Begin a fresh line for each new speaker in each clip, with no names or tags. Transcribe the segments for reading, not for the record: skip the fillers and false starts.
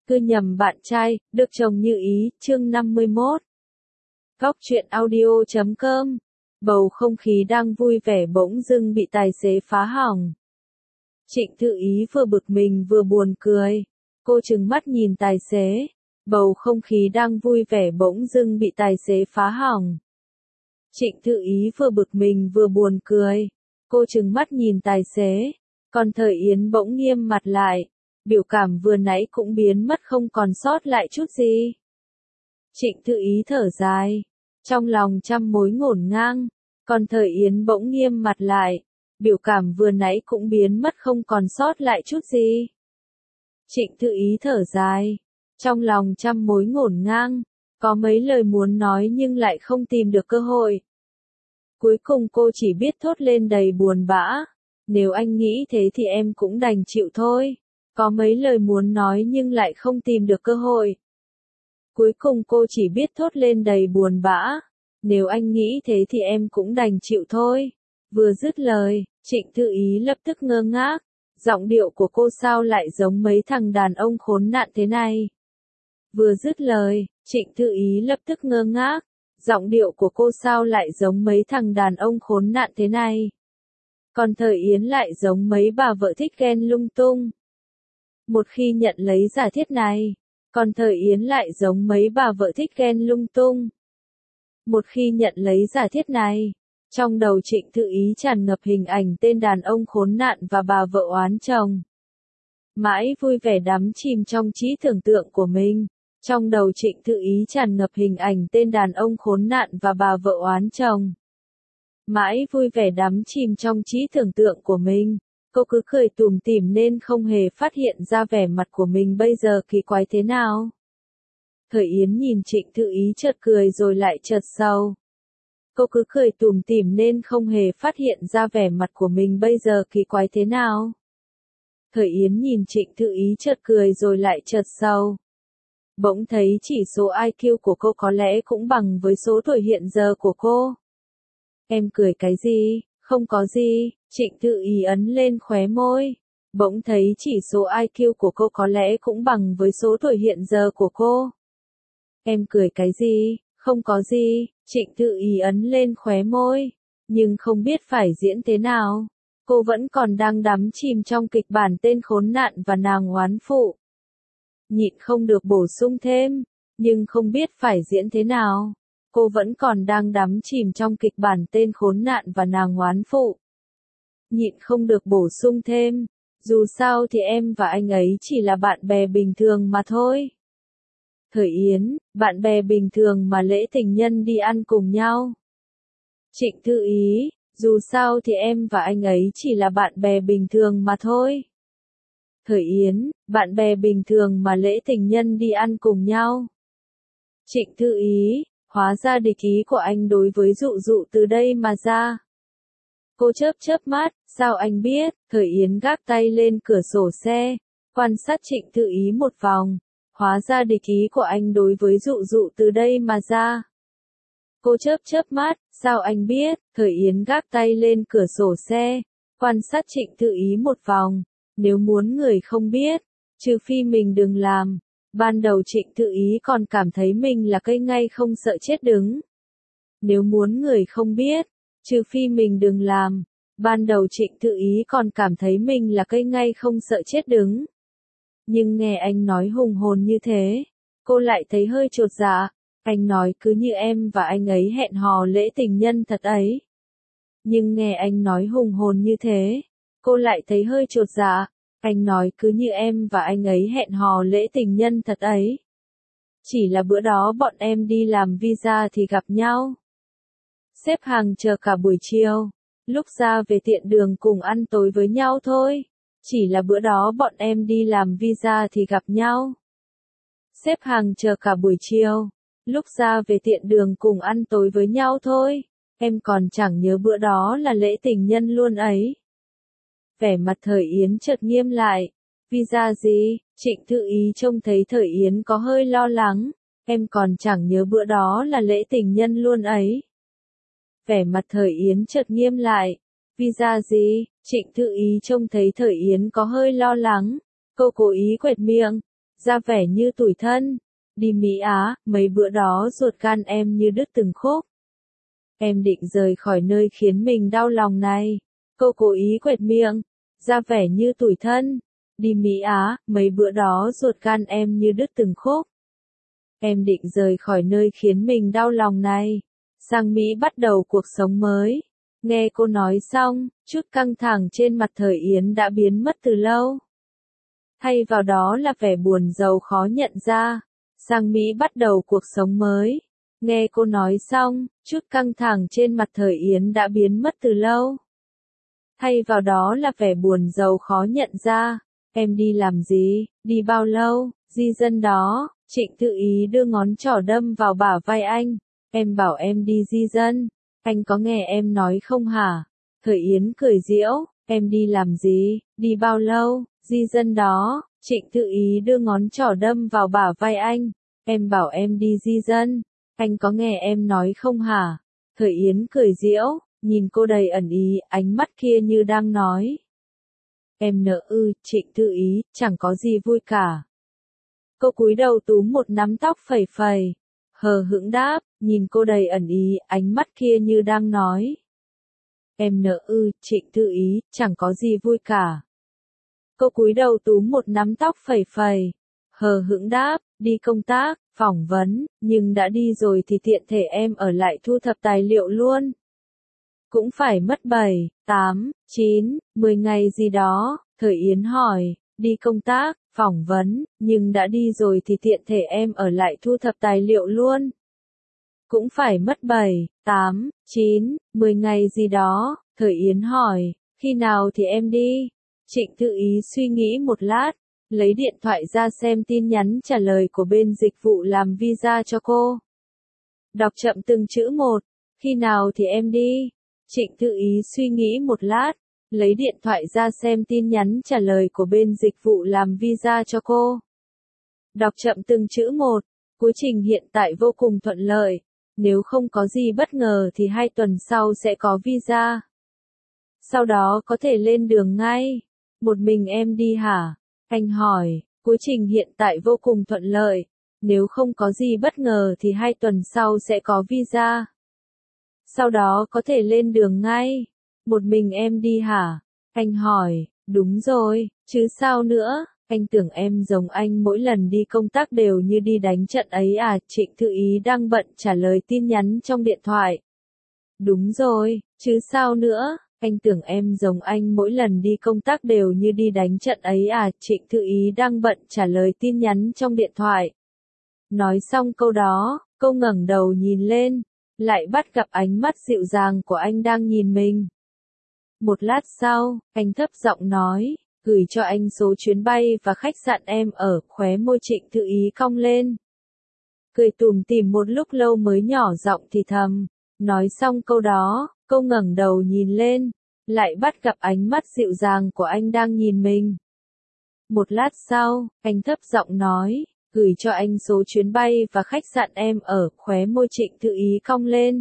Cứ nhầm bạn trai, được chồng như ý, chương 51. Góc truyện audio.com. Bầu không khí đang vui vẻ bỗng dưng bị tài xế phá hỏng. Trịnh Thư Ý vừa bực mình vừa buồn cười. Cô trừng mắt nhìn tài xế. Bầu không khí đang vui vẻ bỗng dưng bị tài xế phá hỏng. Trịnh Thư Ý vừa bực mình vừa buồn cười. Cô trừng mắt nhìn tài xế. Còn Thời Yến bỗng nghiêm mặt lại. Biểu cảm vừa nãy cũng biến mất không còn sót lại chút gì. Trịnh Thư Ý thở dài. Trong lòng trăm mối ngổn ngang. Còn Thời Yến bỗng nghiêm mặt lại. Biểu cảm vừa nãy cũng biến mất không còn sót lại chút gì. Trịnh Thư Ý thở dài. Trong lòng trăm mối ngổn ngang. Có mấy lời muốn nói nhưng lại không tìm được cơ hội. Cuối cùng cô chỉ biết thốt lên đầy buồn bã. Nếu anh nghĩ thế thì em cũng đành chịu thôi. Có mấy lời muốn nói nhưng lại không tìm được cơ hội. Cuối cùng cô chỉ biết thốt lên đầy buồn bã. Nếu anh nghĩ thế thì em cũng đành chịu thôi. Vừa dứt lời, Trịnh Thư Ý lập tức ngơ ngác. Giọng điệu của cô sao lại giống mấy thằng đàn ông khốn nạn thế này? Vừa dứt lời, Trịnh Thư Ý lập tức ngơ ngác. Giọng điệu của cô sao lại giống mấy thằng đàn ông khốn nạn thế này? Còn Thời Yến lại giống mấy bà vợ thích ghen lung tung. Một khi nhận lấy giả thiết này, còn Thời Yến lại giống mấy bà vợ thích ghen lung tung. Một khi nhận lấy giả thiết này, trong đầu Trịnh Thư Ý tràn ngập hình ảnh tên đàn ông khốn nạn và bà vợ oán chồng. Mãi vui vẻ đắm chìm trong trí tưởng tượng của mình, trong đầu Trịnh Thư Ý tràn ngập hình ảnh tên đàn ông khốn nạn và bà vợ oán chồng. Mãi vui vẻ đắm chìm trong trí tưởng tượng của mình. Cô cứ cười tủm tỉm nên không hề phát hiện ra vẻ mặt của mình bây giờ kỳ quái thế nào. Thời Yến nhìn Trịnh Thư Ý chợt cười rồi lại chợt sầu. Cô cứ cười tủm tỉm nên không hề phát hiện ra vẻ mặt của mình bây giờ kỳ quái thế nào. Thời Yến nhìn Trịnh Thư Ý chợt cười rồi lại chợt sầu. Bỗng thấy chỉ số IQ của cô có lẽ cũng bằng với số tuổi hiện giờ của cô. Em cười cái gì? Không có gì, Trịnh Thư Ý ấn lên khóe môi. Bỗng thấy chỉ số IQ của cô có lẽ cũng bằng với số tuổi hiện giờ của cô. Em cười cái gì? Không có gì, Trịnh Thư Ý ấn lên khóe môi. Nhưng không biết phải diễn thế nào. Cô vẫn còn đang đắm chìm trong kịch bản tên khốn nạn và nàng oán phụ. Nhịn không được bổ sung thêm, nhưng không biết phải diễn thế nào. Cô vẫn còn đang đắm chìm trong kịch bản tên khốn nạn và nàng oán phụ. Nhịn không được bổ sung thêm, dù sao thì em và anh ấy chỉ là bạn bè bình thường mà thôi. Thời Yến, bạn bè bình thường mà lễ tình nhân đi ăn cùng nhau. Trịnh Thư Ý, dù sao thì em và anh ấy chỉ là bạn bè bình thường mà thôi. Thời Yến, bạn bè bình thường mà lễ tình nhân đi ăn cùng nhau. Trịnh Thư Ý, hóa ra địch ý của anh đối với Dụ Dụ từ đây mà ra. Cô chớp chớp mắt, sao anh biết? Thời Yến gác tay lên cửa sổ xe, quan sát Trịnh Thư Ý một vòng. Hóa ra địch ý của anh đối với Dụ Dụ từ đây mà ra. Cô chớp chớp mắt, sao anh biết? Thời Yến gác tay lên cửa sổ xe, quan sát Trịnh Thư Ý một vòng. Nếu muốn người không biết, trừ phi mình đừng làm. Ban đầu Trịnh Thư Ý còn cảm thấy mình là cây ngay không sợ chết đứng. Nếu muốn người không biết, trừ phi mình đừng làm. Ban đầu Trịnh Thư Ý còn cảm thấy mình là cây ngay không sợ chết đứng. Nhưng nghe anh nói hùng hồn như thế, cô lại thấy hơi chột dạ. Anh nói cứ như em và anh ấy hẹn hò lễ tình nhân thật ấy. Nhưng nghe anh nói hùng hồn như thế, cô lại thấy hơi chột dạ. Anh nói cứ như em và anh ấy hẹn hò lễ tình nhân thật ấy. Chỉ là bữa đó bọn em đi làm visa thì gặp nhau. Xếp hàng chờ cả buổi chiều. Lúc ra về tiện đường cùng ăn tối với nhau thôi. Chỉ là bữa đó bọn em đi làm visa thì gặp nhau. Xếp hàng chờ cả buổi chiều. Lúc ra về tiện đường cùng ăn tối với nhau thôi. Em còn chẳng nhớ bữa đó là lễ tình nhân luôn ấy. Vẻ mặt Thời Yến chợt nghiêm lại. Visa gì? Trịnh Thư Ý trông thấy Thời Yến có hơi lo lắng. Em còn chẳng nhớ bữa đó là lễ tình nhân luôn ấy. Vẻ mặt Thời Yến chợt nghiêm lại. Visa gì? Trịnh Thư Ý trông thấy Thời Yến có hơi lo lắng. Cô cố ý quẹt miệng. ra vẻ như tủi thân. Đi Mỹ Á, mấy bữa đó ruột gan em như đứt từng khúc. Em định rời khỏi nơi khiến mình đau lòng này. Cô cố ý quệt miệng, ra vẻ như tủi thân. Đi Mỹ Á, mấy bữa đó ruột gan em như đứt từng khúc. Em định rời khỏi nơi khiến mình đau lòng này. Sang Mỹ bắt đầu cuộc sống mới. Nghe cô nói xong, chút căng thẳng trên mặt Thời Yến đã biến mất từ lâu. Thay vào đó là vẻ buồn rầu khó nhận ra. Sang Mỹ bắt đầu cuộc sống mới. Nghe cô nói xong, chút căng thẳng trên mặt Thời Yến đã biến mất từ lâu. Thay vào đó là vẻ buồn rầu khó nhận ra. Em đi làm gì, đi bao lâu, di dân đó. Trịnh Thư Ý đưa ngón trỏ đâm vào bả vai anh. Em bảo em đi di dân. Anh có nghe em nói không hả? Thời Yến cười giễu. Em đi làm gì, đi bao lâu, di dân đó. Trịnh Thư Ý đưa ngón trỏ đâm vào bả vai anh. Em bảo em đi di dân. Anh có nghe em nói không hả? Thời Yến cười giễu, nhìn cô đầy ẩn ý, ánh mắt kia như đang nói. Em nỡ ư, Trịnh Thư Ý, chẳng có gì vui cả. Cô cúi đầu túm một nắm tóc phẩy phẩy. Hờ hững đáp, nhìn cô đầy ẩn ý, ánh mắt kia như đang nói. Em nỡ ư, Trịnh Thư Ý, chẳng có gì vui cả. Cô cúi đầu túm một nắm tóc phẩy phẩy. Hờ hững đáp, đi công tác, phỏng vấn, nhưng đã đi rồi thì tiện thể em ở lại thu thập tài liệu luôn. Cũng phải mất 7, 8, 9, 10 ngày gì đó. Thời Yến hỏi, đi công tác, phỏng vấn, nhưng đã đi rồi thì tiện thể em ở lại thu thập tài liệu luôn. Cũng phải mất 7, 8, 9, 10 ngày gì đó. Thời Yến hỏi, khi nào thì em đi? Trịnh Thư Ý suy nghĩ một lát, lấy điện thoại ra xem tin nhắn trả lời của bên dịch vụ làm visa cho cô. Đọc chậm từng chữ một, khi nào thì em đi? Trịnh Thư Ý suy nghĩ một lát, lấy điện thoại ra xem tin nhắn trả lời của bên dịch vụ làm visa cho cô. Đọc chậm từng chữ một, quá trình hiện tại vô cùng thuận lợi. Nếu không có gì bất ngờ thì 2 tuần sau sẽ có visa. Sau đó có thể lên đường ngay. Một mình em đi hả? Anh hỏi, quá trình hiện tại vô cùng thuận lợi. Nếu không có gì bất ngờ thì 2 tuần sau sẽ có visa. Sau đó có thể lên đường ngay. Một mình em đi hả? Anh hỏi, đúng rồi, chứ sao nữa, anh tưởng em giống anh mỗi lần đi công tác đều như đi đánh trận ấy à? Trịnh Thư Ý đang bận trả lời tin nhắn trong điện thoại. Đúng rồi, chứ sao nữa, anh tưởng em giống anh mỗi lần đi công tác đều như đi đánh trận ấy à? Trịnh Thư Ý đang bận trả lời tin nhắn trong điện thoại. Nói xong câu đó, cô ngẩng đầu nhìn lên, lại bắt gặp ánh mắt dịu dàng của anh đang nhìn mình. Một lát sau, anh thấp giọng nói, gửi cho anh số chuyến bay và khách sạn em ở. Khóe môi Trịnh Thư Ý cong lên. Cười tủm tỉm một lúc lâu mới nhỏ giọng thì thầm. Nói xong câu đó, cô ngẩng đầu nhìn lên, lại bắt gặp ánh mắt dịu dàng của anh đang nhìn mình. Một lát sau, anh thấp giọng nói, gửi cho anh số chuyến bay và khách sạn em ở. Khóe môi Trịnh Thư Ý cong lên.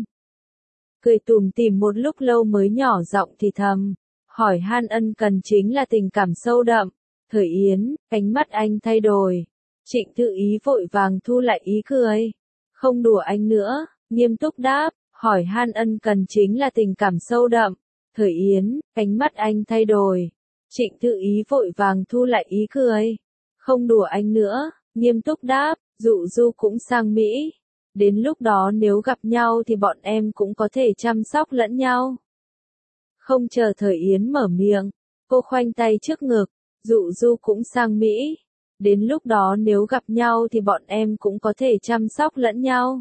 Cười tủm tỉm một lúc lâu mới nhỏ giọng thì thầm, hỏi han ân cần chính là tình cảm sâu đậm. Thời Yến, ánh mắt anh thay đổi. Trịnh Thư Ý vội vàng thu lại ý cười. Không đùa anh nữa, nghiêm túc đáp, hỏi han ân cần chính là tình cảm sâu đậm. Thời Yến, ánh mắt anh thay đổi. Trịnh Thư Ý vội vàng thu lại ý cười. Không đùa anh nữa, nghiêm túc đáp, dụ du cũng sang Mỹ. Đến lúc đó nếu gặp nhau thì bọn em cũng có thể chăm sóc lẫn nhau. Không chờ Thời Yến mở miệng, cô khoanh tay trước ngực, dụ du cũng sang Mỹ. Đến lúc đó nếu gặp nhau thì bọn em cũng có thể chăm sóc lẫn nhau.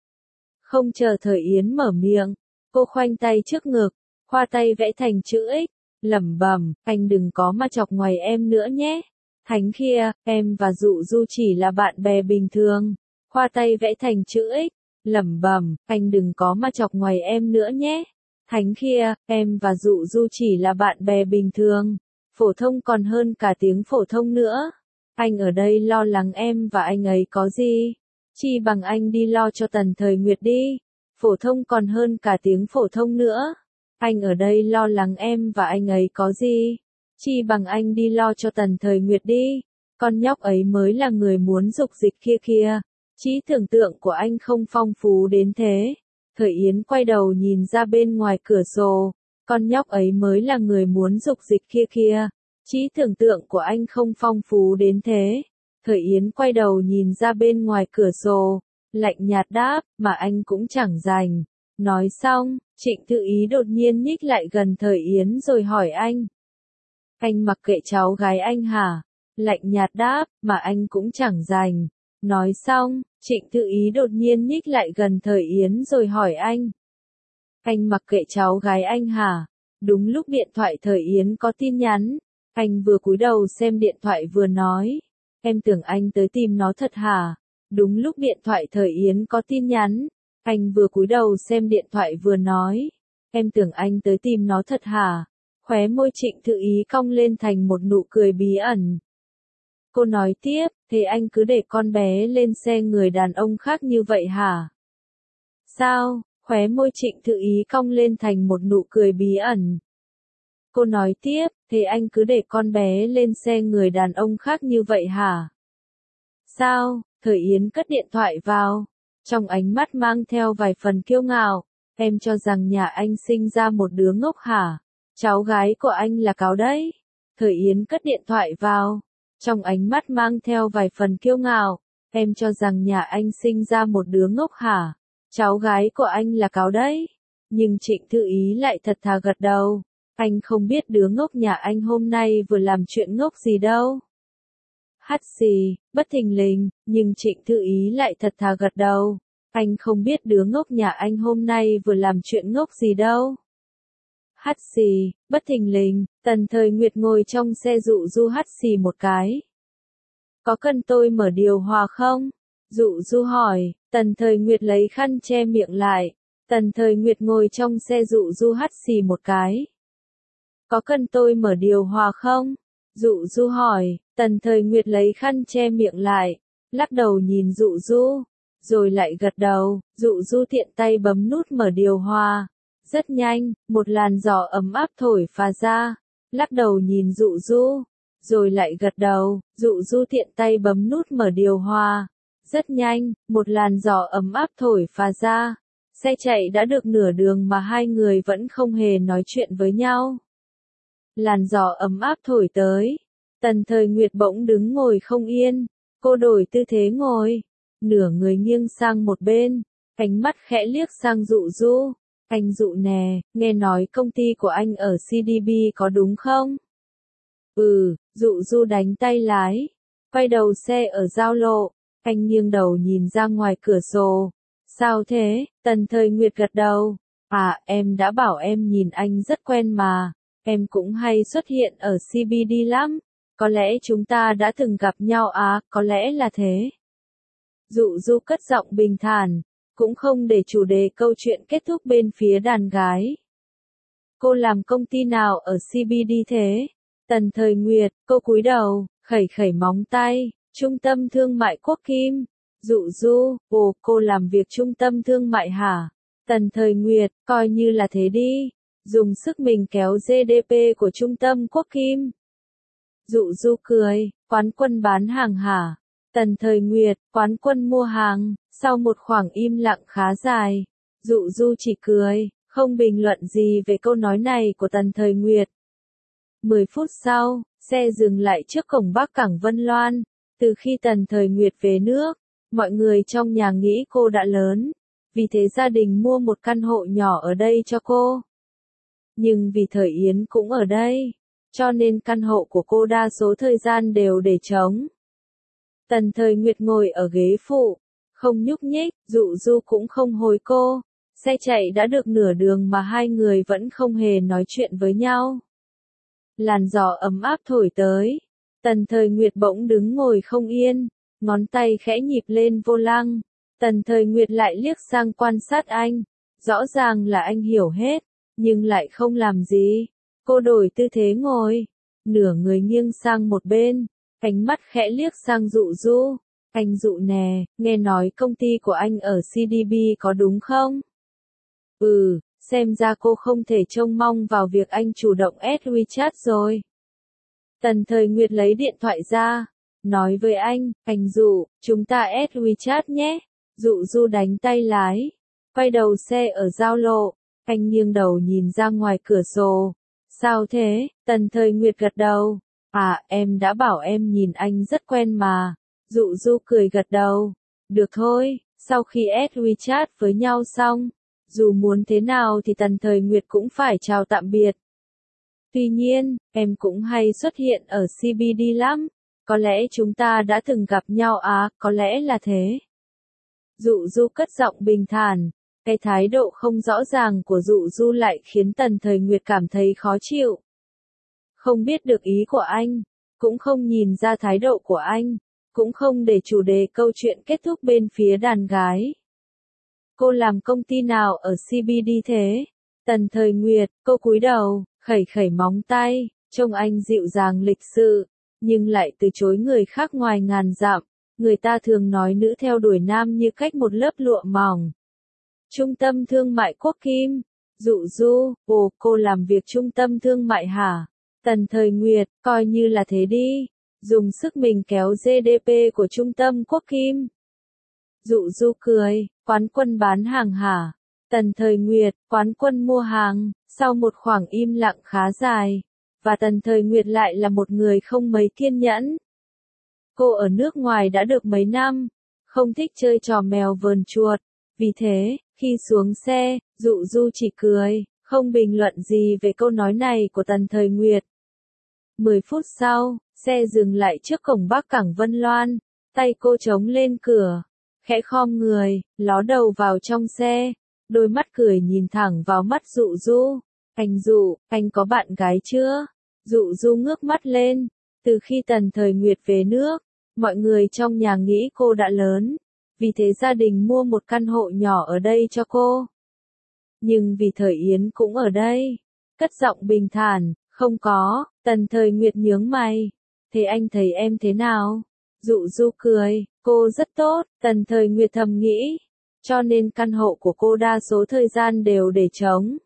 Không chờ Thời Yến mở miệng, cô khoanh tay trước ngực, khoa tay vẽ thành chữ X, lẩm bẩm, anh đừng có mà chọc ngoài em nữa nhé. Thánh kia, em và dụ du chỉ là bạn bè bình thường. Khoa tay vẽ thành chữ X, lẩm bẩm, anh đừng có mà chọc ngoài em nữa nhé. Thánh kia, em và dụ du chỉ là bạn bè bình thường. Phổ thông còn hơn cả tiếng phổ thông nữa. Anh ở đây lo lắng em và anh ấy có gì? Chi bằng anh đi lo cho Tần Thời Nguyệt đi. Phổ thông còn hơn cả tiếng phổ thông nữa. Anh ở đây lo lắng em và anh ấy có gì? Chi bằng anh đi lo cho Tần Thời Nguyệt đi. Con nhóc ấy mới là người muốn dục dịch kia kìa. Trí tưởng tượng của anh không phong phú đến thế. Thời Yến quay đầu nhìn ra bên ngoài cửa sổ. Con nhóc ấy mới là người muốn dục dịch kia kìa. Trí tưởng tượng của anh không phong phú đến thế. Thời Yến quay đầu nhìn ra bên ngoài cửa sổ. Lạnh nhạt đáp, mà anh cũng chẳng rành. Nói xong, Trịnh Thư Ý đột nhiên nhích lại gần Thời Yến rồi hỏi anh. Anh mặc kệ cháu gái anh hả? Lạnh nhạt đáp, mà anh cũng chẳng rành. Nói xong, Trịnh Thư Ý đột nhiên nhích lại gần Thời Yến rồi hỏi anh. Anh mặc kệ cháu gái anh hả? Đúng lúc điện thoại Thời Yến có tin nhắn. Anh vừa cúi đầu xem điện thoại vừa nói. Em tưởng anh tới tìm nó thật hả? Đúng lúc điện thoại Thời Yến có tin nhắn. Anh vừa cúi đầu xem điện thoại vừa nói. Em tưởng anh tới tìm nó thật hả? Khóe môi Trịnh Thư Ý cong lên thành một nụ cười bí ẩn. Cô nói tiếp, thế anh cứ để con bé lên xe người đàn ông khác như vậy hả? Sao? Khóe môi Trịnh Thư Ý cong lên thành một nụ cười bí ẩn. Cô nói tiếp, thế anh cứ để con bé lên xe người đàn ông khác như vậy hả? Sao? Thời Yến cất điện thoại vào. Trong ánh mắt mang theo vài phần kiêu ngạo. Em cho rằng nhà anh sinh ra một đứa ngốc hả? Cháu gái của anh là cáo đấy. Thời Yến cất điện thoại vào. Trong ánh mắt mang theo vài phần kiêu ngạo. Em cho rằng nhà anh sinh ra một đứa ngốc hả? Cháu gái của anh là cáo đấy. Nhưng Trịnh Thư Ý lại thật thà gật đầu. Anh không biết đứa ngốc nhà anh hôm nay vừa làm chuyện ngốc gì đâu. Hắt xì, bất thình lình, nhưng Trịnh Thư Ý lại thật thà gật đầu. Anh không biết đứa ngốc nhà anh hôm nay vừa làm chuyện ngốc gì đâu. Hắt xì, bất thình lình, Tần Thời Nguyệt ngồi trong xe dụ du hắt xì một cái. Có cần tôi mở điều hòa không? Dụ du hỏi, Tần Thời Nguyệt lấy khăn che miệng lại. Tần Thời Nguyệt ngồi trong xe dụ du hắt xì một cái. Có cần tôi mở điều hòa không? Dụ du hỏi, Tần Thời Nguyệt lấy khăn che miệng lại, lắc đầu nhìn dụ du, rồi lại gật đầu, dụ du tiện tay bấm nút mở điều hòa. Rất nhanh, một làn gió ấm áp thổi phà ra, lắc đầu nhìn dụ du, rồi lại gật đầu, dụ du tiện tay bấm nút mở điều hòa. Rất nhanh, một làn gió ấm áp thổi phà ra, xe chạy đã được nửa đường mà hai người vẫn không hề nói chuyện với nhau. Làn gió ấm áp thổi tới, Tần Thời Nguyệt bỗng đứng ngồi không yên, cô đổi tư thế ngồi, nửa người nghiêng sang một bên, ánh mắt khẽ liếc sang dụ du. Anh dụ nè, nghe nói công ty của anh ở CDB có đúng không? Dụ du đánh tay lái, quay đầu xe ở giao lộ, anh nghiêng đầu nhìn ra ngoài cửa sổ. Sao thế? Tần Thời Nguyệt gật đầu. À, em đã bảo em nhìn anh rất quen mà, em cũng hay xuất hiện ở CBD lắm, có lẽ chúng ta đã từng gặp nhau à, có lẽ là thế. Dụ du cất giọng bình thản, cũng không để chủ đề câu chuyện kết thúc bên phía đàn gái. Cô làm công ty nào ở CBD thế? Tần Thời Nguyệt, cô cúi đầu, khẩy khẩy móng tay, Trung tâm Thương mại Quốc Kim. Dụ du, ồ, cô làm việc Trung tâm Thương mại hả? Tần Thời Nguyệt, coi như là thế đi, dùng sức mình kéo GDP của Trung tâm Quốc Kim. Dụ du cười, quán quân bán hàng hả? Tần Thời Nguyệt, quán quân mua hàng. Sau một khoảng im lặng khá dài, dụ du chỉ cười, không bình luận gì về câu nói này của Tần Thời Nguyệt. 10 phút sau, xe dừng lại trước cổng Bắc Cảng Vân Loan. Từ khi Tần Thời Nguyệt về nước, mọi người trong nhà nghĩ cô đã lớn, vì thế gia đình mua một căn hộ nhỏ ở đây cho cô. Nhưng vì Thời Yến cũng ở đây, cho nên căn hộ của cô đa số thời gian đều để trống. Tần Thời Nguyệt ngồi ở ghế phụ, không nhúc nhích, dụ du cũng không hối cô. Xe chạy đã được nửa đường mà hai người vẫn không hề nói chuyện với nhau. Làn gió ấm áp thổi tới. Tần Thời Nguyệt bỗng đứng ngồi không yên, ngón tay khẽ nhịp lên vô lăng. Tần Thời Nguyệt lại liếc sang quan sát anh. Rõ ràng là anh hiểu hết, nhưng lại không làm gì. Cô đổi tư thế ngồi, nửa người nghiêng sang một bên, ánh mắt khẽ liếc sang dụ du. Anh dụ nè, nghe nói công ty của anh ở CDB có đúng không? Xem ra cô không thể trông mong vào việc anh chủ động add WeChat rồi. Tần Thời Nguyệt lấy điện thoại ra, nói với anh Dụ, chúng ta add WeChat nhé. Dụ Du đánh tay lái, quay đầu xe ở giao lộ, anh nghiêng đầu nhìn ra ngoài cửa sổ. Sao thế? Tần Thời Nguyệt gật đầu. À, em đã bảo em nhìn anh rất quen mà. Dụ Du cười gật đầu. Được thôi, sau khi add WeChat với nhau xong, dù muốn thế nào thì Tần Thời Nguyệt cũng phải chào tạm biệt. Tuy nhiên, em cũng hay xuất hiện ở CBD lắm. Có lẽ chúng ta đã từng gặp nhau à, có lẽ là thế. Dụ Du cất giọng bình thản, cái thái độ không rõ ràng của Dụ Du lại khiến Tần Thời Nguyệt cảm thấy khó chịu. Không biết được ý của anh, cũng không nhìn ra thái độ của anh, cũng không để chủ đề câu chuyện kết thúc bên phía đàn gái. Cô làm công ty nào ở CBD thế? Tần Thời Nguyệt, cô cúi đầu, khẩy khẩy móng tay, trông anh dịu dàng lịch sự, nhưng lại từ chối người khác ngoài ngàn dặm. Người ta thường nói nữ theo đuổi nam như cách một lớp lụa mỏng. Trung tâm thương mại Quốc Kim. Dụ Du, ồ, cô làm việc trung tâm thương mại hả? Tần Thời Nguyệt, coi như là thế đi. Dùng sức mình kéo GDP của trung tâm Quốc Kim. Dụ Du cười, quán quân bán hàng hả? Tần Thời Nguyệt, quán quân mua hàng. Sau một khoảng im lặng khá dài, và Tần Thời Nguyệt lại là một người không mấy kiên nhẫn. Cô ở nước ngoài đã được mấy năm, không thích chơi trò mèo vờn chuột. Vì thế, khi xuống xe, Dụ Du chỉ cười, không bình luận gì về câu nói này của Tần Thời Nguyệt. 10 phút sau, xe dừng lại trước cổng Bắc Cảng Vân Loan, tay cô chống lên cửa, khẽ khom người, ló đầu vào trong xe, đôi mắt cười nhìn thẳng vào mắt Dụ Du. Anh Dụ, anh có bạn gái chưa? Dụ Du ngước mắt lên, từ khi Tần Thời Nguyệt về nước, mọi người trong nhà nghĩ cô đã lớn, vì thế gia đình mua một căn hộ nhỏ ở đây cho cô. Nhưng vì Thời Yến cũng ở đây, cất giọng bình thản, không có. Tần Thời Nguyệt nhướng mày, thế anh thấy em thế nào? Dụ Du cười, cô rất tốt. Tần Thời Nguyệt thầm nghĩ, cho nên căn hộ của cô đa số thời gian đều để trống.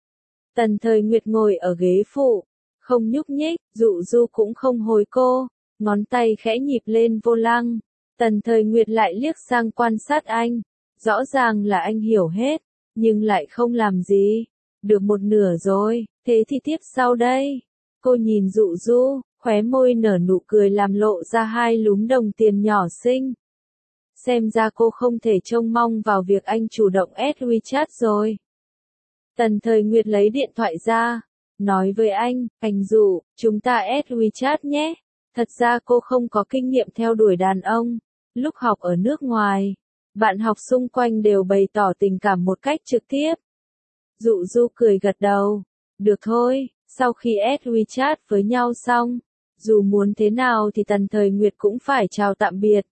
Tần Thời Nguyệt ngồi ở ghế phụ, không nhúc nhích. Dụ Du cũng không hối cô, ngón tay khẽ nhịp lên vô lăng. Tần Thời Nguyệt lại liếc sang quan sát anh, rõ ràng là anh hiểu hết, nhưng lại không làm gì. Được một nửa rồi, thế thì tiếp sau đây. Cô nhìn Dụ Du, khóe môi nở nụ cười làm lộ ra hai lúm đồng tiền nhỏ xinh. Xem ra cô không thể trông mong vào việc anh chủ động add WeChat rồi. Tần Thời Nguyệt lấy điện thoại ra, nói với anh Dụ, chúng ta add WeChat nhé. Thật ra cô không có kinh nghiệm theo đuổi đàn ông. Lúc học ở nước ngoài, bạn học xung quanh đều bày tỏ tình cảm một cách trực tiếp. Dụ Du cười gật đầu. Được thôi, sau khi add WeChat với nhau xong, dù muốn thế nào thì Tần Thời Nguyệt cũng phải chào tạm biệt.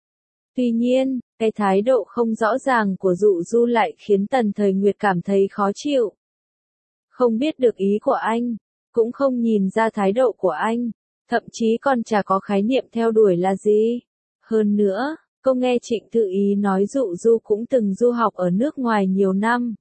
Tuy nhiên, cái thái độ không rõ ràng của Dụ Du lại khiến Tần Thời Nguyệt cảm thấy khó chịu. Không biết được ý của anh, cũng không nhìn ra thái độ của anh, thậm chí còn chả có khái niệm theo đuổi là gì. Hơn nữa, cô nghe Trịnh Tự Ý nói Dụ Du cũng từng du học ở nước ngoài nhiều năm.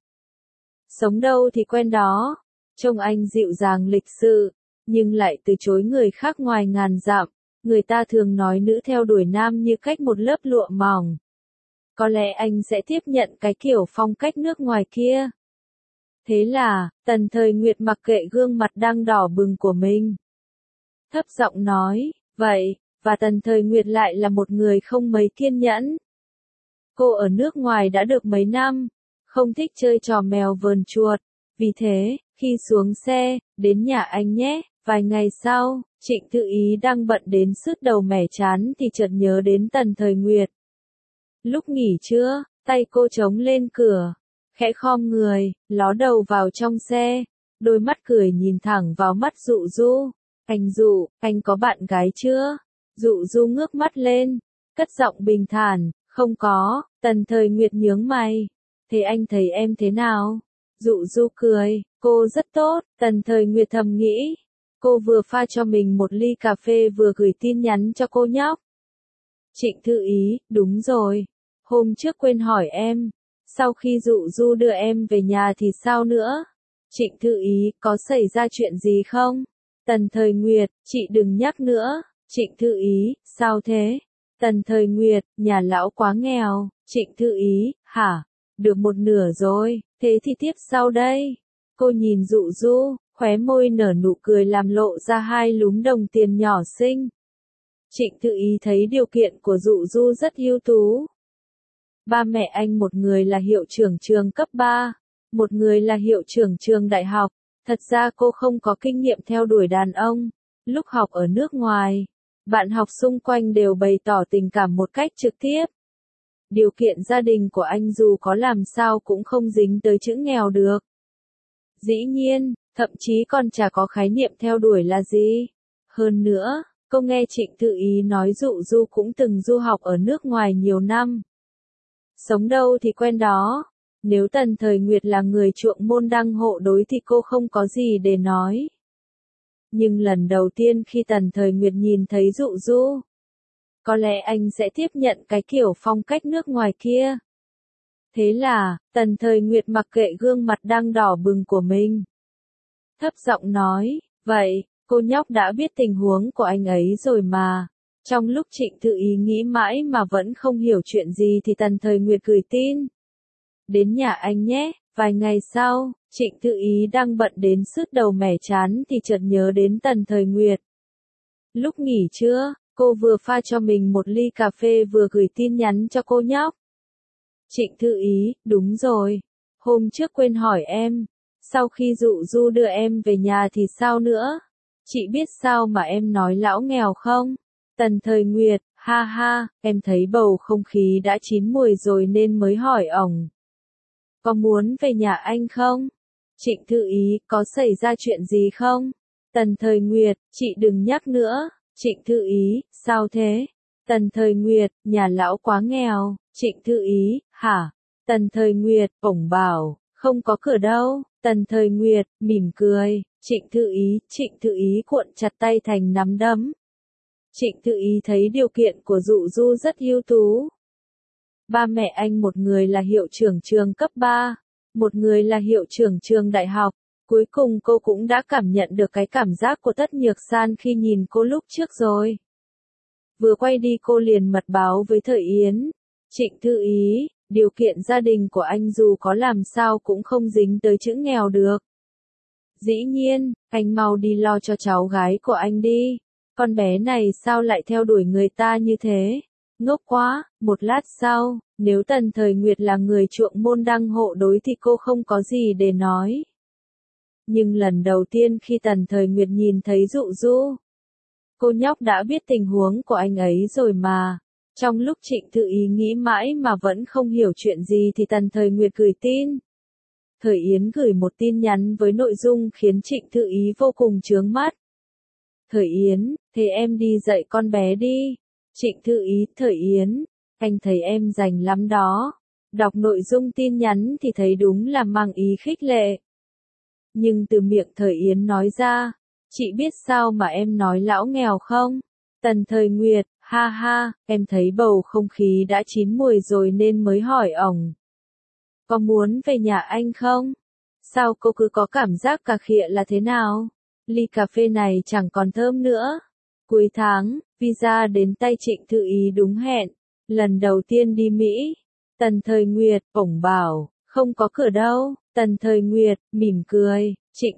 Sống đâu thì quen đó, trông anh dịu dàng lịch sự, nhưng lại từ chối người khác ngoài ngàn dặm. Người ta thường nói nữ theo đuổi nam như cách một lớp lụa mỏng. Có lẽ anh sẽ tiếp nhận cái kiểu phong cách nước ngoài kia. Thế là, Tần Thời Nguyệt mặc kệ gương mặt đang đỏ bừng của mình, thấp giọng nói, vậy, và Tần Thời Nguyệt lại là một người không mấy kiên nhẫn. Cô ở nước ngoài đã được mấy năm, không thích chơi trò mèo vờn chuột. Vì thế, khi xuống xe, đến nhà anh nhé. Vài ngày sau, Trịnh Tự Ý đang bận đến sứt đầu mẻ chán thì chợt nhớ đến Tần Thời Nguyệt. Lúc nghỉ trưa, tay cô chống lên cửa, khẽ khom người, ló đầu vào trong xe, đôi mắt cười nhìn thẳng vào mắt Dụ Du. Anh Dụ, anh có bạn gái chưa? Dụ Du ngước mắt lên, cất giọng bình thản, không có. Tần Thời Nguyệt nhướng mày, thế anh thấy em thế nào? Dụ Du cười, cô rất tốt. Tần Thời Nguyệt thầm nghĩ, cô vừa pha cho mình một ly cà phê vừa gửi tin nhắn cho cô nhóc. Trịnh Thư Ý, đúng rồi, hôm trước quên hỏi em, sau khi Dụ Du đưa em về nhà thì sao nữa? Trịnh Thư Ý, có xảy ra chuyện gì không? Tần Thời Nguyệt, chị đừng nhắc nữa, Trịnh Thư Ý, sao thế? Tần Thời Nguyệt, nhà lão quá nghèo. Trịnh Thư Ý, hả? Được một nửa rồi, thế thì tiếp sau đây. Cô nhìn Dụ Du, khóe môi nở nụ cười làm lộ ra hai lúm đồng tiền nhỏ xinh. Trịnh Thư Ý thấy điều kiện của Dụ Du rất ưu tú. Ba mẹ anh một người là hiệu trưởng trường cấp 3, một người là hiệu trưởng trường đại học. Thật ra cô không có kinh nghiệm theo đuổi đàn ông. Lúc học ở nước ngoài, bạn học xung quanh đều bày tỏ tình cảm một cách trực tiếp. Điều kiện gia đình của anh dù có làm sao cũng không dính tới chữ nghèo được. Dĩ nhiên, thậm chí còn chả có khái niệm theo đuổi là gì. Hơn nữa, cô nghe Trịnh Thư Ý nói Dụ Du cũng từng du học ở nước ngoài nhiều năm. Sống đâu thì quen đó. Nếu Tần Thời Nguyệt là người chuộng môn đăng hộ đối thì cô không có gì để nói. Nhưng lần đầu tiên khi Tần Thời Nguyệt nhìn thấy Dụ Du, có lẽ anh sẽ tiếp nhận cái kiểu phong cách nước ngoài kia. Thế là, Tần Thời Nguyệt mặc kệ gương mặt đang đỏ bừng của mình. Thấp giọng nói, vậy, cô nhóc đã biết tình huống của anh ấy rồi mà. Trong lúc Trịnh Thư Ý nghĩ mãi mà vẫn không hiểu chuyện gì thì Tần Thời Nguyệt gửi tin. Đến nhà anh nhé. Vài ngày sau, Trịnh Thư Ý đang bận đến sứt đầu mẻ chán thì chợt nhớ đến Tần Thời Nguyệt. Lúc nghỉ trưa, cô vừa pha cho mình một ly cà phê vừa gửi tin nhắn cho cô nhóc. Trịnh Thư Ý, đúng rồi. Hôm trước quên hỏi em. Sau khi Dụ Du đưa em về nhà thì sao nữa? Chị biết sao mà em nói lão nghèo không? Tần Thời Nguyệt, ha ha, em thấy bầu không khí đã chín mùi rồi nên mới hỏi ổng. Có muốn về nhà anh không? Trịnh Thư Ý, có xảy ra chuyện gì không? Tần Thời Nguyệt, chị đừng nhắc nữa. Trịnh Thư Ý, sao thế? Tần Thời Nguyệt, nhà lão quá nghèo. Trịnh Thư Ý, hả? Tần Thời Nguyệt, ổng bảo, không có cửa đâu. Tần Thời Nguyệt, mỉm cười. Trịnh Thư Ý cuộn chặt tay thành nắm đấm. Trịnh Thư Ý thấy điều kiện của Dụ Du rất ưu tú. Ba mẹ anh một người là hiệu trưởng trường cấp 3, một người là hiệu trưởng trường đại học. Cuối cùng cô cũng đã cảm nhận được cái cảm giác của Tất Nhược San khi nhìn cô lúc trước rồi. Vừa quay đi cô liền mật báo với Thời Yến. Trịnh Thư Ý, điều kiện gia đình của anh dù có làm sao cũng không dính tới chữ nghèo được. Dĩ nhiên, anh mau đi lo cho cháu gái của anh đi. Con bé này sao lại theo đuổi người ta như thế? Ngốc quá. Một lát sau, nếu Tần Thời Nguyệt là người chuộng môn đăng hộ đối thì cô không có gì để nói. Nhưng lần đầu tiên khi Tần Thời Nguyệt nhìn thấy Dụ Du, cô nhóc đã biết tình huống của anh ấy rồi mà. Trong lúc Trịnh Thư Ý nghĩ mãi mà vẫn không hiểu chuyện gì thì Tần Thời Nguyệt gửi tin. Thời Yến gửi một tin nhắn với nội dung khiến Trịnh Thư Ý vô cùng chướng mắt. Thời Yến, thế em đi dạy con bé đi. Trịnh Thư Ý, Thời Yến, anh thấy em rành lắm đó. Đọc nội dung tin nhắn thì thấy đúng là mang ý khích lệ. Nhưng từ miệng Thời Yến nói ra, chị biết sao mà em nói lão nghèo không? Tần Thời Nguyệt, ha ha, em thấy bầu không khí đã chín mùi rồi nên mới hỏi ổng. Có muốn về nhà anh không? Sao cô cứ có cảm giác cà khịa là thế nào? Ly cà phê này chẳng còn thơm nữa. Cuối tháng, visa đến tay Trịnh Thư Ý đúng hẹn. Lần đầu tiên đi Mỹ. Tần Thời Nguyệt, ổng bảo, không có cửa đâu. Tần Thời Nguyệt, mỉm cười. Trịnh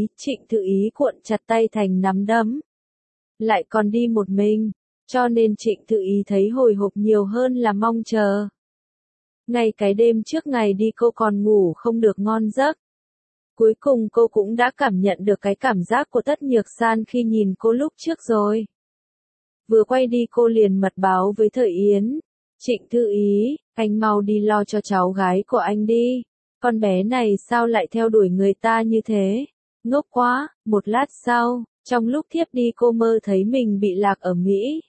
Thư Ý cuộn chặt tay thành nắm đấm. Lại còn đi một mình. Cho nên Trịnh Thư Ý thấy hồi hộp nhiều hơn là mong chờ. Ngay cái đêm trước ngày đi cô còn ngủ không được ngon giấc. Cuối cùng cô cũng đã cảm nhận được cái cảm giác của Tất Nhược San khi nhìn cô lúc trước rồi. Vừa quay đi cô liền mật báo với Thời Yến. Trịnh Thư Ý, anh mau đi lo cho cháu gái của anh đi. Con bé này sao lại theo đuổi người ta như thế? Ngốc quá. Một lát sau, trong lúc thiếp đi cô mơ thấy mình bị lạc ở Mỹ.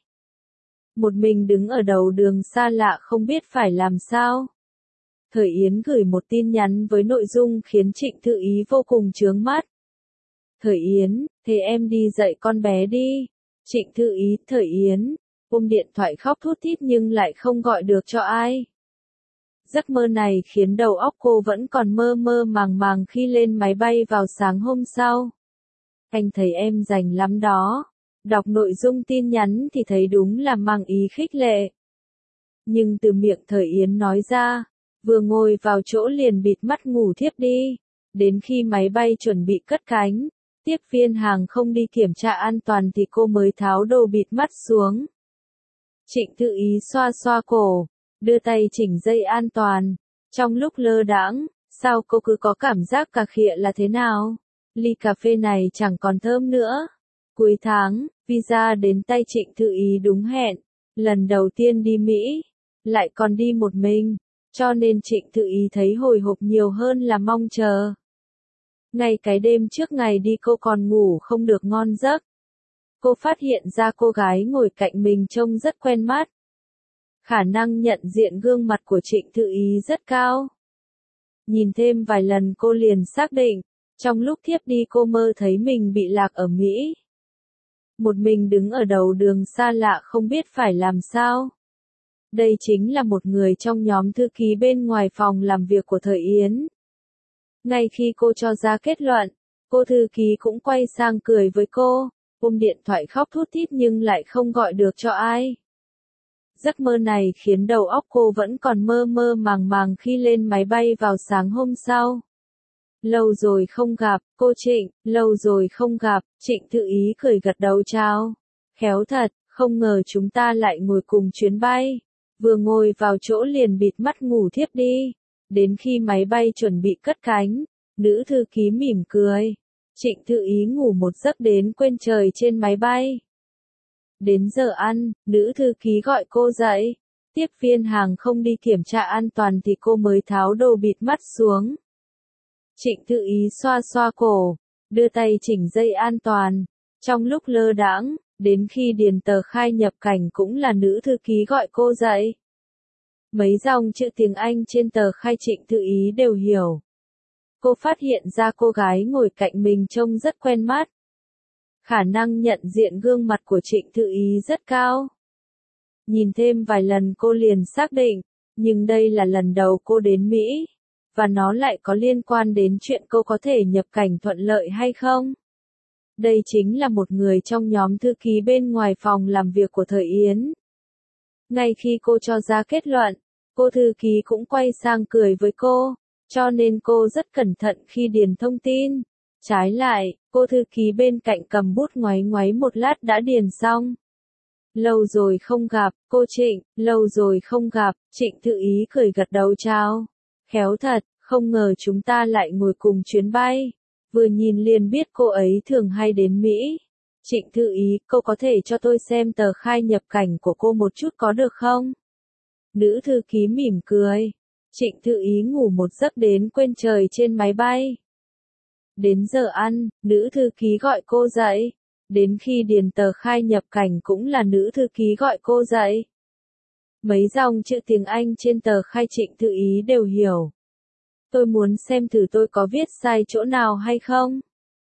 Một mình đứng ở đầu đường xa lạ không biết phải làm sao. Thời Yến gửi một tin nhắn với nội dung khiến Trịnh Thư Ý vô cùng chướng mắt. Thời Yến, thế em đi dạy con bé đi. Trịnh Thư Ý, Thời Yến, ôm điện thoại khóc thút thít nhưng lại không gọi được cho ai. Giấc mơ này khiến đầu óc cô vẫn còn mơ mơ màng màng khi lên máy bay vào sáng hôm sau. Anh thấy em rành lắm đó. Đọc nội dung tin nhắn thì thấy đúng là mang ý khích lệ. Nhưng từ miệng Thời Yến nói ra, vừa ngồi vào chỗ liền bịt mắt ngủ thiếp đi. Đến khi máy bay chuẩn bị cất cánh, tiếp viên hàng không đi kiểm tra an toàn thì cô mới tháo đồ bịt mắt xuống. Trịnh Thư Ý xoa xoa cổ, đưa tay chỉnh dây an toàn. Trong lúc lơ đãng, sao cô cứ có cảm giác cà khịa là thế nào? Ly cà phê này chẳng còn thơm nữa. Cuối tháng, visa đến tay Trịnh Thư Ý đúng hẹn. Lần đầu tiên đi Mỹ, lại còn đi một mình, cho nên Trịnh Thư Ý thấy hồi hộp nhiều hơn là mong chờ. Ngay cái đêm trước ngày đi cô còn ngủ không được ngon giấc. Cô phát hiện ra cô gái ngồi cạnh mình trông rất quen mắt. Khả năng nhận diện gương mặt của Trịnh Thư Ý rất cao. Nhìn thêm vài lần cô liền xác định, trong lúc thiếp đi cô mơ thấy mình bị lạc ở Mỹ. Một mình đứng ở đầu đường xa lạ không biết phải làm sao. Đây chính là một người trong nhóm thư ký bên ngoài phòng làm việc của Thời Yến. Ngay khi cô cho ra kết luận, cô thư ký cũng quay sang cười với cô, ôm điện thoại khóc thút thít nhưng lại không gọi được cho ai. Giấc mơ này khiến đầu óc cô vẫn còn mơ mơ màng màng khi lên máy bay vào sáng hôm sau. Lâu rồi không gặp, cô Trịnh, lâu rồi không gặp, Trịnh Thư Ý cười gật đầu chào. Khéo thật, không ngờ chúng ta lại ngồi cùng chuyến bay. Vừa ngồi vào chỗ liền bịt mắt ngủ thiếp đi. Đến khi máy bay chuẩn bị cất cánh, nữ thư ký mỉm cười. Trịnh Thư Ý ngủ một giấc đến quên trời trên máy bay. Đến giờ ăn, nữ thư ký gọi cô dậy. Tiếp viên hàng không đi kiểm tra an toàn thì cô mới tháo đồ bịt mắt xuống. Trịnh Thư Ý xoa xoa cổ, đưa tay chỉnh dây an toàn. Trong lúc lơ đãng, đến khi điền tờ khai nhập cảnh cũng là nữ thư ký gọi cô dậy. Mấy dòng chữ tiếng Anh trên tờ khai Trịnh Thư Ý đều hiểu. Cô phát hiện ra cô gái ngồi cạnh mình trông rất quen mắt. Khả năng nhận diện gương mặt của Trịnh Thư Ý rất cao. Nhìn thêm vài lần cô liền xác định, nhưng đây là lần đầu cô đến Mỹ, và nó lại có liên quan đến chuyện cô có thể nhập cảnh thuận lợi hay không. Đây chính là một người trong nhóm thư ký bên ngoài phòng làm việc của Thời Yến. Ngay khi cô cho ra kết luận, cô thư ký cũng quay sang cười với cô, cho nên cô rất cẩn thận khi điền thông tin. Trái lại, cô thư ký bên cạnh cầm bút ngoáy ngoáy một lát đã điền xong. Lâu rồi không gặp, cô Trịnh, lâu rồi không gặp, Trịnh Thư Ý cười gật đầu chào. Khéo thật, không ngờ chúng ta lại ngồi cùng chuyến bay. Vừa nhìn liền biết cô ấy thường hay đến Mỹ. Trịnh Thư Ý, cô có thể cho tôi xem tờ khai nhập cảnh của cô một chút có được không? Nữ thư ký mỉm cười. Trịnh Thư Ý ngủ một giấc đến quên trời trên máy bay. Đến giờ ăn, nữ thư ký gọi cô dậy. Đến khi điền tờ khai nhập cảnh cũng là nữ thư ký gọi cô dậy. Mấy dòng chữ tiếng Anh trên tờ khai Trịnh Thư Ý đều hiểu. Tôi muốn xem thử tôi có viết sai chỗ nào hay không.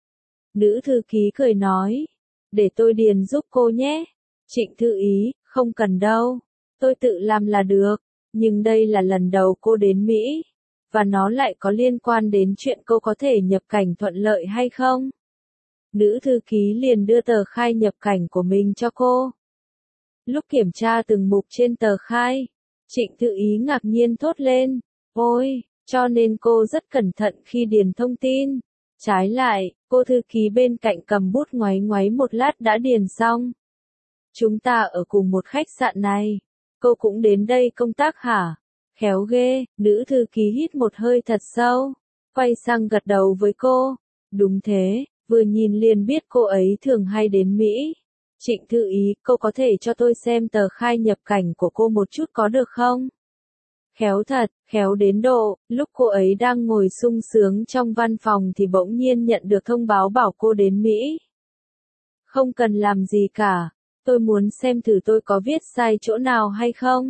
Nữ thư ký cười nói. Để tôi điền giúp cô nhé. Trịnh Thư Ý, không cần đâu. Tôi tự làm là được. Nhưng đây là lần đầu cô đến Mỹ. Và nó lại có liên quan đến chuyện cô có thể nhập cảnh thuận lợi hay không. Nữ thư ký liền đưa tờ khai nhập cảnh của mình cho cô. Lúc kiểm tra từng mục trên tờ khai, Trịnh Thư Ý ngạc nhiên thốt lên. Ôi, cho nên cô rất cẩn thận khi điền thông tin. Trái lại, cô thư ký bên cạnh cầm bút ngoáy ngoáy một lát đã điền xong. Chúng ta ở cùng một khách sạn này. Cô cũng đến đây công tác hả? Khéo ghê, nữ thư ký hít một hơi thật sâu. Quay sang gật đầu với cô. Đúng thế, vừa nhìn liền biết cô ấy thường hay đến Mỹ. Trịnh Thư Ý, cô có thể cho tôi xem tờ khai nhập cảnh của cô một chút có được không? Khéo thật, khéo đến độ, lúc cô ấy đang ngồi sung sướng trong văn phòng thì bỗng nhiên nhận được thông báo bảo cô đến Mỹ. Không cần làm gì cả, tôi muốn xem thử tôi có viết sai chỗ nào hay không.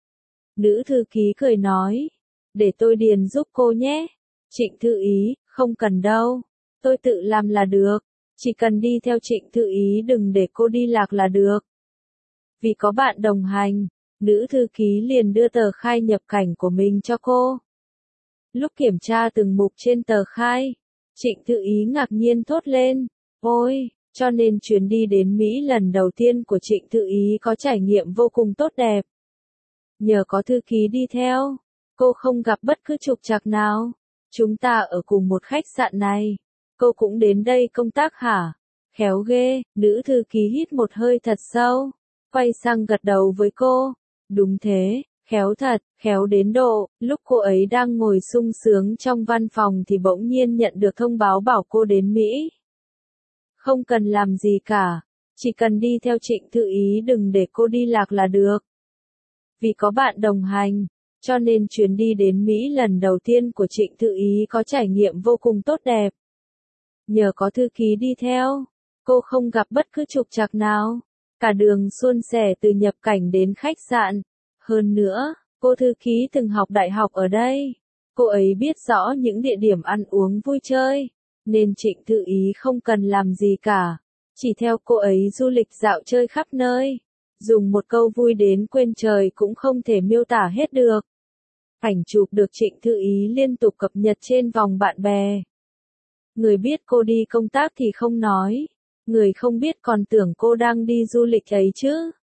Nữ thư ký cười nói, để tôi điền giúp cô nhé. Trịnh Thư Ý, không cần đâu, tôi tự làm là được, chỉ cần đi theo Trịnh Thư Ý đừng để cô đi lạc là được. Vì có bạn đồng hành, nữ thư ký liền đưa tờ khai nhập cảnh của mình cho cô. Lúc kiểm tra từng mục trên tờ khai, Trịnh Thư Ý ngạc nhiên thốt lên, ôi, cho nên chuyến đi đến Mỹ lần đầu tiên của Trịnh Thư Ý có trải nghiệm vô cùng tốt đẹp. Nhờ có thư ký đi theo, cô không gặp bất cứ trục trặc nào. Chúng ta ở cùng một khách sạn này. Cô cũng đến đây công tác hả? Khéo ghê, nữ thư ký hít một hơi thật sâu, quay sang gật đầu với cô. Đúng thế, khéo thật, khéo đến độ, lúc cô ấy đang ngồi sung sướng trong văn phòng thì bỗng nhiên nhận được thông báo bảo cô đến Mỹ. Không cần làm gì cả, chỉ cần đi theo Trịnh Thư Ý, đừng để cô đi lạc là được. Vì có bạn đồng hành, cho nên chuyến đi đến Mỹ lần đầu tiên của Trịnh Thư Ý có trải nghiệm vô cùng tốt đẹp. Nhờ có thư ký đi theo, cô không gặp bất cứ trục trặc nào. Cả đường suôn sẻ từ nhập cảnh đến khách sạn. Hơn nữa, cô thư ký từng học đại học ở đây. Cô ấy biết rõ những địa điểm ăn uống vui chơi, nên Trịnh Thư Ý không cần làm gì cả. Chỉ theo cô ấy du lịch dạo chơi khắp nơi. Dùng một câu vui đến quên trời cũng không thể miêu tả hết được. Ảnh chụp được Trịnh Thư Ý liên tục cập nhật trên vòng bạn bè. Người biết cô đi công tác thì không nói, người không biết còn tưởng cô đang đi du lịch ấy chứ.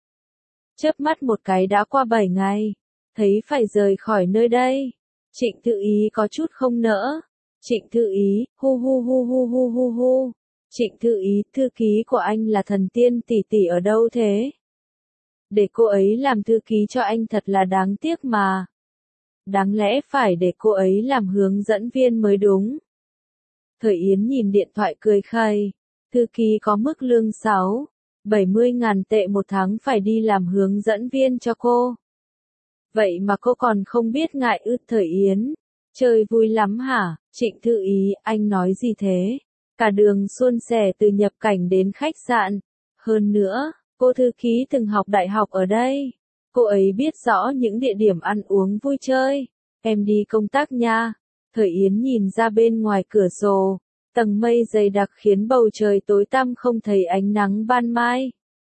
Chớp mắt một cái đã qua 7 ngày, thấy phải rời khỏi nơi đây. Trịnh Thư Ý có chút không nỡ. Trịnh Thư Ý, hu hu hu hu hu hu hu. Trịnh Thư Ý, thư ký của anh là thần tiên tỷ tỷ ở đâu thế? Để cô ấy làm thư ký cho anh thật là đáng tiếc mà. Đáng lẽ phải để cô ấy làm hướng dẫn viên mới đúng. Thời Yến nhìn điện thoại cười khẩy. Thư ký có mức lương 70.000 tệ một tháng phải đi làm hướng dẫn viên cho cô. Vậy mà cô còn không biết ngại ư? Thời Yến, chơi vui lắm hả? Trịnh Thư Ý, anh nói gì thế? Cả đường suôn sẻ từ nhập cảnh đến khách sạn. Hơn nữa, cô thư ký từng học đại học ở đây. Cô ấy biết rõ những địa điểm ăn uống vui chơi. Em đi công tác nha. Thời Yến nhìn ra bên ngoài cửa sổ. Tầng mây dày đặc khiến bầu trời tối tăm không thấy ánh nắng ban mai.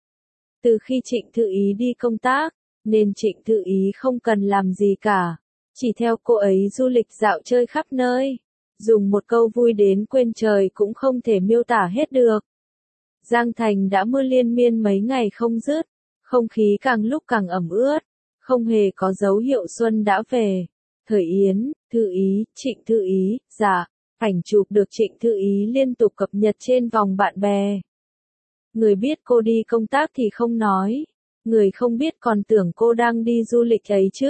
Từ khi Trịnh Thư Ý đi công tác, nên Trịnh Thư Ý không cần làm gì cả. Chỉ theo cô ấy du lịch dạo chơi khắp nơi. Dùng một câu vui đến quên trời cũng không thể miêu tả hết được. Giang Thành đã mưa liên miên mấy ngày không dứt. Không khí càng lúc càng ẩm ướt. Không hề có dấu hiệu xuân đã về. Thời Yến, Thư Ý, Trịnh Thư Ý, dạ. Ảnh chụp được Trịnh Thư Ý liên tục cập nhật trên vòng bạn bè. Người biết cô đi công tác thì không nói. Người không biết còn tưởng cô đang đi du lịch ấy chứ.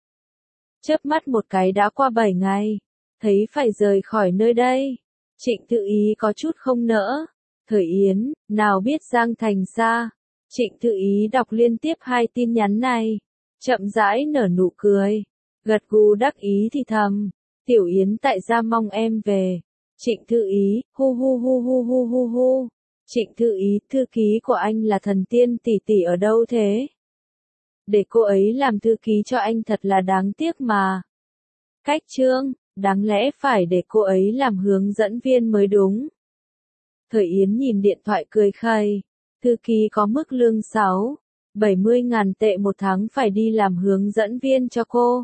Chớp mắt một cái đã qua 7 ngày. Thấy phải rời khỏi nơi đây. Trịnh Thư Ý có chút không nỡ. Thời Yến, nào biết Giang Thành xa. Trịnh Thư Ý đọc liên tiếp 2 tin nhắn này. Chậm rãi nở nụ cười. Gật gù đắc ý thì thầm. Tiểu Yến tại gia mong em về. Trịnh Thư Ý, hu hu hu hu hu hu hu. Trịnh Thư Ý, thư ký của anh là thần tiên tỷ tỷ ở đâu thế? Để cô ấy làm thư ký cho anh thật là đáng tiếc mà. Cách chương, đáng lẽ phải để cô ấy làm hướng dẫn viên mới đúng. Thời Yến nhìn điện thoại cười khẩy. Thư ký có mức lương 70.000 tệ một tháng phải đi làm hướng dẫn viên cho cô.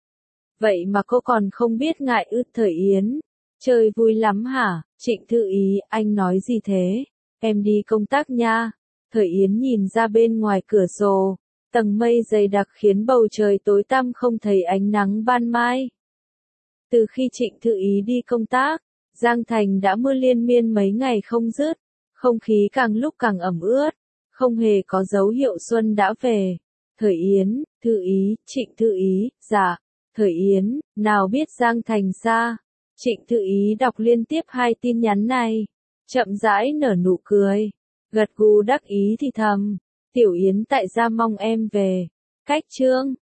Vậy mà cô còn không biết ngại ư? Thời Yến, chơi vui lắm hả? Trịnh Thư Ý, anh nói gì thế? Em đi công tác nha. Thời Yến nhìn ra bên ngoài cửa sổ. Tầng mây dày đặc khiến bầu trời tối tăm không thấy ánh nắng ban mai. Từ khi Trịnh Thư Ý đi công tác, Giang Thành đã mưa liên miên mấy ngày không dứt. Không khí càng lúc càng ẩm ướt. Không hề có dấu hiệu xuân đã về. Thời Yến, Thư Ý, Trịnh Thư Ý, dạ. Thời Yến, nào biết Giang Thành xa. Trịnh Thư Ý đọc liên tiếp 2 tin nhắn này. Chậm rãi nở nụ cười. Gật gù đắc ý thì thầm. Tiểu Yến tại gia mong em về. Cách chương.